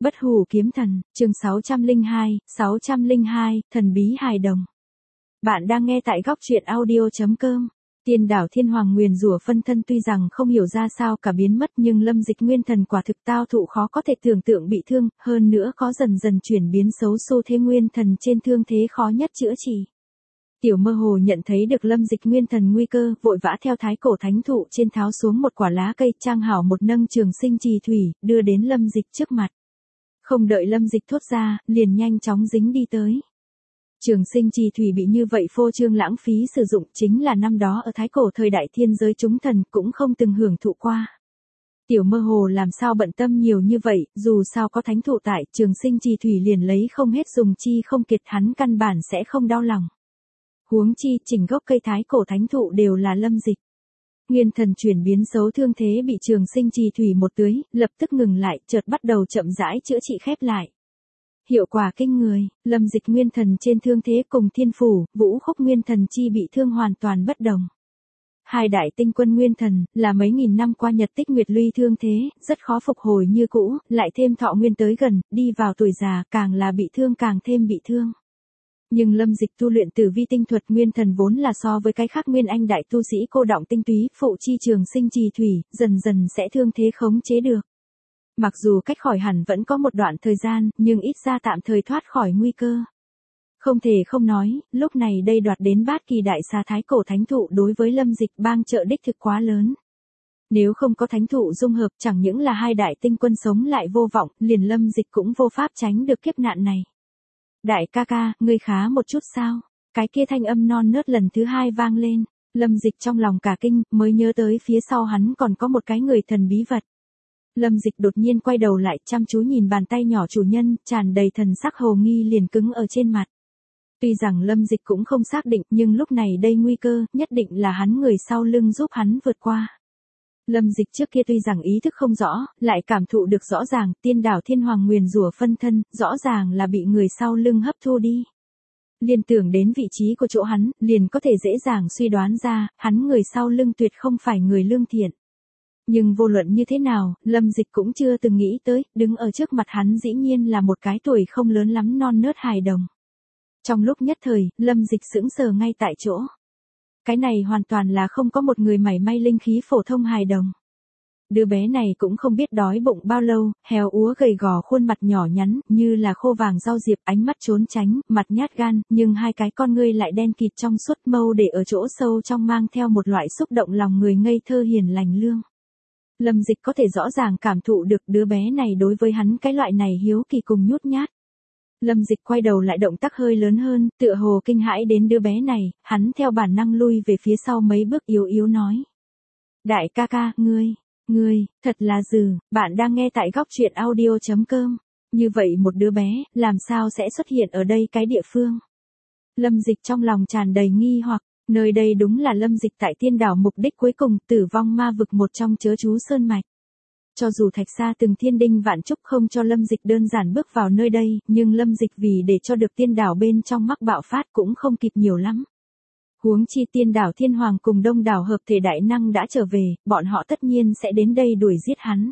Bất hủ kiếm thần, chương 602, thần bí hài đồng. Bạn đang nghe tại góc truyện audio.com. Tiên đảo Thiên Hoàng nguyền rủa phân thân tuy rằng không hiểu ra sao cả biến mất nhưng Lâm Dịch nguyên thần quả thực tao thụ khó có thể tưởng tượng bị thương, hơn nữa có dần dần chuyển biến xấu xô thế nguyên thần trên thương thế khó nhất chữa trị. Tiểu mơ hồ nhận thấy được Lâm Dịch nguyên thần nguy cơ, vội vã theo thái cổ thánh thụ trên tháo xuống một quả lá cây, trang hảo một nâng trường sinh trì thủy, đưa đến Lâm Dịch trước mặt. Không đợi Lâm Dịch thốt ra, liền nhanh chóng dính đi tới. Trường sinh trì thủy bị như vậy phô trương lãng phí sử dụng chính là năm đó ở thái cổ thời đại thiên giới chúng thần cũng không từng hưởng thụ qua. Tiểu mơ hồ làm sao bận tâm nhiều như vậy, dù sao có thánh thụ tại, trường sinh trì thủy liền lấy không hết dùng chi không kiệt, hắn căn bản sẽ không đau lòng. Huống chi chỉnh gốc cây thái cổ thánh thụ đều là Lâm Dịch. Nguyên thần chuyển biến xấu thương thế bị trường sinh trì thủy một tưới, lập tức ngừng lại, chợt bắt đầu chậm rãi chữa trị khép lại. Hiệu quả kinh người, Lâm Dịch nguyên thần trên thương thế cùng thiên phủ, vũ khúc nguyên thần chi bị thương hoàn toàn bất đồng. Hai đại tinh quân nguyên thần, là mấy nghìn năm qua nhật tích nguyệt luy thương thế, rất khó phục hồi như cũ, lại thêm thọ nguyên tới gần, đi vào tuổi già, càng là bị thương càng thêm bị thương. Nhưng Lâm Dịch tu luyện Tử Vi tinh thuật nguyên thần vốn là so với cái khác nguyên anh đại tu sĩ cô đọng tinh túy, phụ chi trường sinh trì thủy, dần dần sẽ thương thế khống chế được. Mặc dù cách khỏi hẳn vẫn có một đoạn thời gian, nhưng ít ra tạm thời thoát khỏi nguy cơ. Không thể không nói, lúc này đây đoạt đến bát kỳ đại xà thái cổ thánh thụ đối với Lâm Dịch bang trợ đích thực quá lớn. Nếu không có thánh thụ dung hợp, chẳng những là hai đại tinh quân sống lại vô vọng, liền Lâm Dịch cũng vô pháp tránh được kiếp nạn này. Đại ca ca, ngươi khá một chút sao? Cái kia thanh âm non nớt lần thứ hai vang lên. Lâm Dịch trong lòng cả kinh, mới nhớ tới phía sau hắn còn có một cái người thần bí vật. Lâm Dịch đột nhiên quay đầu lại, chăm chú nhìn bàn tay nhỏ chủ nhân, tràn đầy thần sắc hồ nghi liền cứng ở trên mặt. Tuy rằng Lâm Dịch cũng không xác định, nhưng lúc này đây nguy cơ, nhất định là hắn người sau lưng giúp hắn vượt qua. Lâm Dịch trước kia tuy rằng ý thức không rõ, lại cảm thụ được rõ ràng, tiên đảo Thiên Hoàng nguyền rủa phân thân, rõ ràng là bị người sau lưng hấp thu đi. Liên tưởng đến vị trí của chỗ hắn, liền có thể dễ dàng suy đoán ra, hắn người sau lưng tuyệt không phải người lương thiện. Nhưng vô luận như thế nào, Lâm Dịch cũng chưa từng nghĩ tới, đứng ở trước mặt hắn dĩ nhiên là một cái tuổi không lớn lắm non nớt hài đồng. Trong lúc nhất thời, Lâm Dịch sững sờ ngay tại chỗ. Cái này hoàn toàn là không có một người mảy may linh khí phổ thông hài đồng. Đứa bé này cũng không biết đói bụng bao lâu, héo úa gầy gò khuôn mặt nhỏ nhắn, như là khô vàng rau diệp, ánh mắt trốn tránh, mặt nhát gan, nhưng hai cái con ngươi lại đen kịt trong suốt mâu để ở chỗ sâu trong mang theo một loại xúc động lòng người ngây thơ hiền lành lương. Lâm Dịch có thể rõ ràng cảm thụ được đứa bé này đối với hắn cái loại này hiếu kỳ cùng nhút nhát. Lâm Dịch quay đầu lại động tác hơi lớn hơn, tựa hồ kinh hãi đến đứa bé này, hắn theo bản năng lui về phía sau mấy bước yếu yếu nói. Đại ca ca, ngươi, thật là dừ, bạn đang nghe tại góc truyện audio.com. Như vậy một đứa bé, làm sao sẽ xuất hiện ở đây cái địa phương? Lâm Dịch trong lòng tràn đầy nghi hoặc, nơi đây đúng là Lâm Dịch tại tiên đảo mục đích cuối cùng, Tử Vong Ma Vực một trong chớ chú sơn mạch. Cho dù Thạch Sa từng thiên đinh vạn trúc không cho Lâm Dịch đơn giản bước vào nơi đây, nhưng Lâm Dịch vì để cho được tiên đảo bên trong mắc bạo phát cũng không kịp nhiều lắm. Huống chi tiên đảo Thiên Hoàng cùng đông đảo hợp thể đại năng đã trở về, bọn họ tất nhiên sẽ đến đây đuổi giết hắn.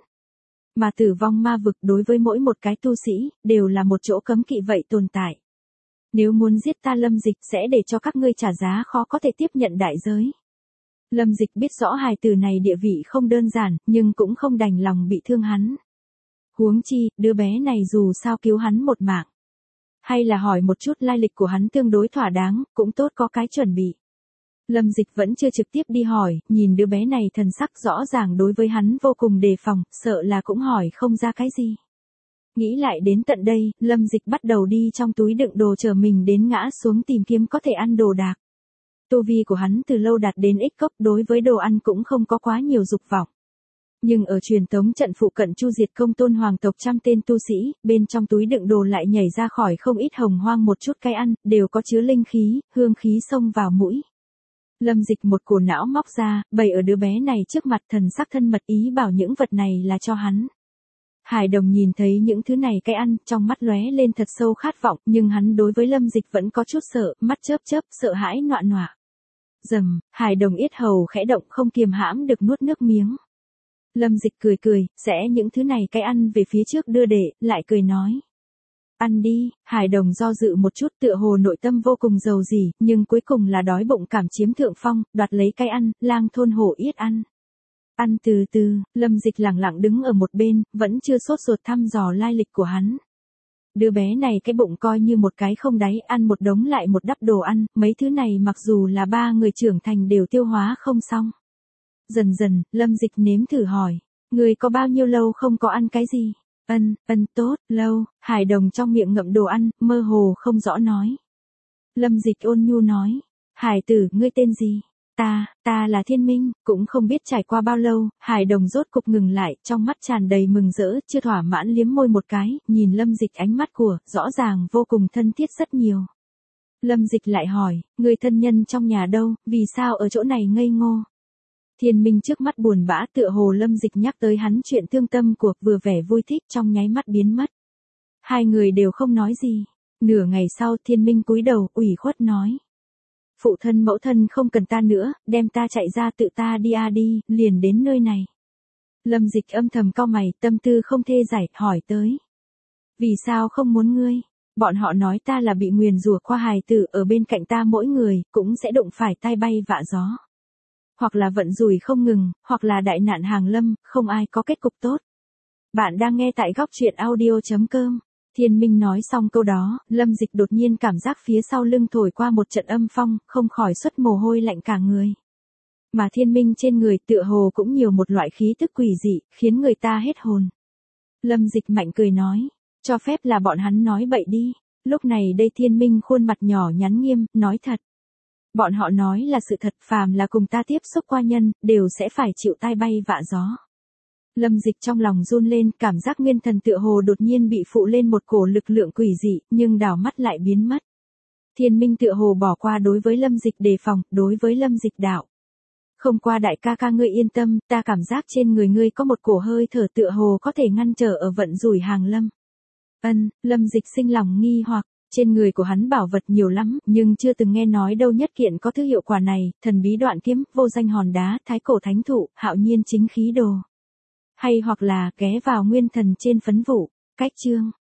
Mà Tử Vong Ma Vực đối với mỗi một cái tu sĩ, đều là một chỗ cấm kỵ vậy tồn tại. Nếu muốn giết ta Lâm Dịch sẽ để cho các ngươi trả giá khó có thể tiếp nhận đại giới. Lâm Dịch biết rõ hài tử này địa vị không đơn giản, nhưng cũng không đành lòng bị thương hắn. Huống chi, đứa bé này dù sao cứu hắn một mạng. Hay là hỏi một chút lai lịch của hắn tương đối thỏa đáng, cũng tốt có cái chuẩn bị. Lâm Dịch vẫn chưa trực tiếp đi hỏi, nhìn đứa bé này thần sắc rõ ràng đối với hắn vô cùng đề phòng, sợ là cũng hỏi không ra cái gì. Nghĩ lại đến tận đây, Lâm Dịch bắt đầu đi trong túi đựng đồ chờ mình đến ngã xuống tìm kiếm có thể ăn đồ đạc. Tu vi của hắn từ lâu đạt đến ích cốc, đối với đồ ăn cũng không có quá nhiều dục vọng. Nhưng ở truyền tống trận phụ cận chu diệt công tôn hoàng tộc trăm tên tu sĩ, bên trong túi đựng đồ lại nhảy ra khỏi không ít hồng hoang một chút cái ăn, đều có chứa linh khí, hương khí xông vào mũi. Lâm Dịch một cổ não móc ra, bày ở đứa bé này trước mặt, thần sắc thân mật ý bảo những vật này là cho hắn. Hải đồng nhìn thấy những thứ này cái ăn, trong mắt lóe lên thật sâu khát vọng, nhưng hắn đối với Lâm Dịch vẫn có chút sợ, mắt chớp chớp, sợ hãi nọa nọa. Rầm, Hải đồng yết hầu khẽ động không kiềm hãm được nuốt nước miếng. Lâm Dịch cười cười, sẽ những thứ này cái ăn về phía trước đưa để, lại cười nói. Ăn đi, Hải Đồng do dự một chút tựa hồ nội tâm vô cùng giàu dỉ, nhưng cuối cùng là đói bụng cảm chiếm thượng phong, đoạt lấy cái ăn, lang thôn hổ yết ăn. Ăn từ từ, Lâm Dịch lẳng lặng đứng ở một bên, vẫn chưa sốt ruột thăm dò lai lịch của hắn. Đứa bé này cái bụng coi như một cái không đáy, ăn một đống lại một đắp đồ ăn, mấy thứ này mặc dù là 3 người trưởng thành đều tiêu hóa không xong. Dần dần, Lâm Dịch nếm thử hỏi, người có bao nhiêu lâu không có ăn cái gì? Tốt, lâu, Hải Đồng trong miệng ngậm đồ ăn, mơ hồ không rõ nói. Lâm Dịch ôn nhu nói, Hải tử, ngươi tên gì? Ta là Thiên Minh, cũng không biết trải qua bao lâu, Hải Đồng rốt cục ngừng lại, trong mắt tràn đầy mừng rỡ, chưa thỏa mãn liếm môi một cái, nhìn Lâm Dịch ánh mắt của, rõ ràng vô cùng thân thiết rất nhiều. Lâm Dịch lại hỏi, người thân nhân trong nhà đâu, vì sao ở chỗ này ngây ngô? Thiên Minh trước mắt buồn bã tựa hồ Lâm Dịch nhắc tới hắn chuyện thương tâm của vừa vẻ vui thích trong nháy mắt biến mất. Hai người đều không nói gì. Nửa ngày sau Thiên Minh cúi đầu ủy khuất nói. Phụ thân mẫu thân không cần ta nữa, đem ta chạy ra tự ta đi, liền đến nơi này. Lâm Dịch âm thầm cau mày, tâm tư không thê giải, hỏi tới. Vì sao không muốn ngươi? Bọn họ nói ta là bị nguyền rủa qua hài tử ở bên cạnh ta mỗi người, cũng sẽ đụng phải tai bay vạ gió. Hoặc là vận rủi không ngừng, hoặc là đại nạn hàng lâm, không ai có kết cục tốt. Bạn đang nghe tại góc truyện audio.com. Thiên Minh nói xong câu đó, Lâm Dịch đột nhiên cảm giác phía sau lưng thổi qua một trận âm phong, không khỏi xuất mồ hôi lạnh cả người. Mà Thiên Minh trên người tựa hồ cũng nhiều một loại khí tức quỷ dị, khiến người ta hết hồn. Lâm Dịch mạnh cười nói, cho phép là bọn hắn nói bậy đi. Lúc này đây Thiên Minh khuôn mặt nhỏ nhắn nghiêm, nói thật. Bọn họ nói là sự thật, phàm là cùng ta tiếp xúc qua nhân, đều sẽ phải chịu tai bay vạ gió. Lâm Dịch trong lòng run lên, cảm giác nguyên thần tựa hồ đột nhiên bị phụ lên một cổ lực lượng quỷ dị, nhưng đảo mắt lại biến mất. Thiên Minh tựa hồ bỏ qua đối với Lâm Dịch đề phòng, đối với Lâm Dịch đạo. Không qua đại ca ca ngươi yên tâm, ta cảm giác trên người ngươi có một cổ hơi thở tựa hồ có thể ngăn trở ở vận rủi hàng lâm. Lâm Dịch sinh lòng nghi hoặc. Trên người của hắn bảo vật nhiều lắm, nhưng chưa từng nghe nói đâu nhất kiện có thứ hiệu quả này, thần bí đoạn kiếm, vô danh hòn đá, thái cổ thánh thụ, hạo nhiên chính khí đồ. Hay hoặc là ghé vào nguyên thần trên phấn vụ. Cách chương.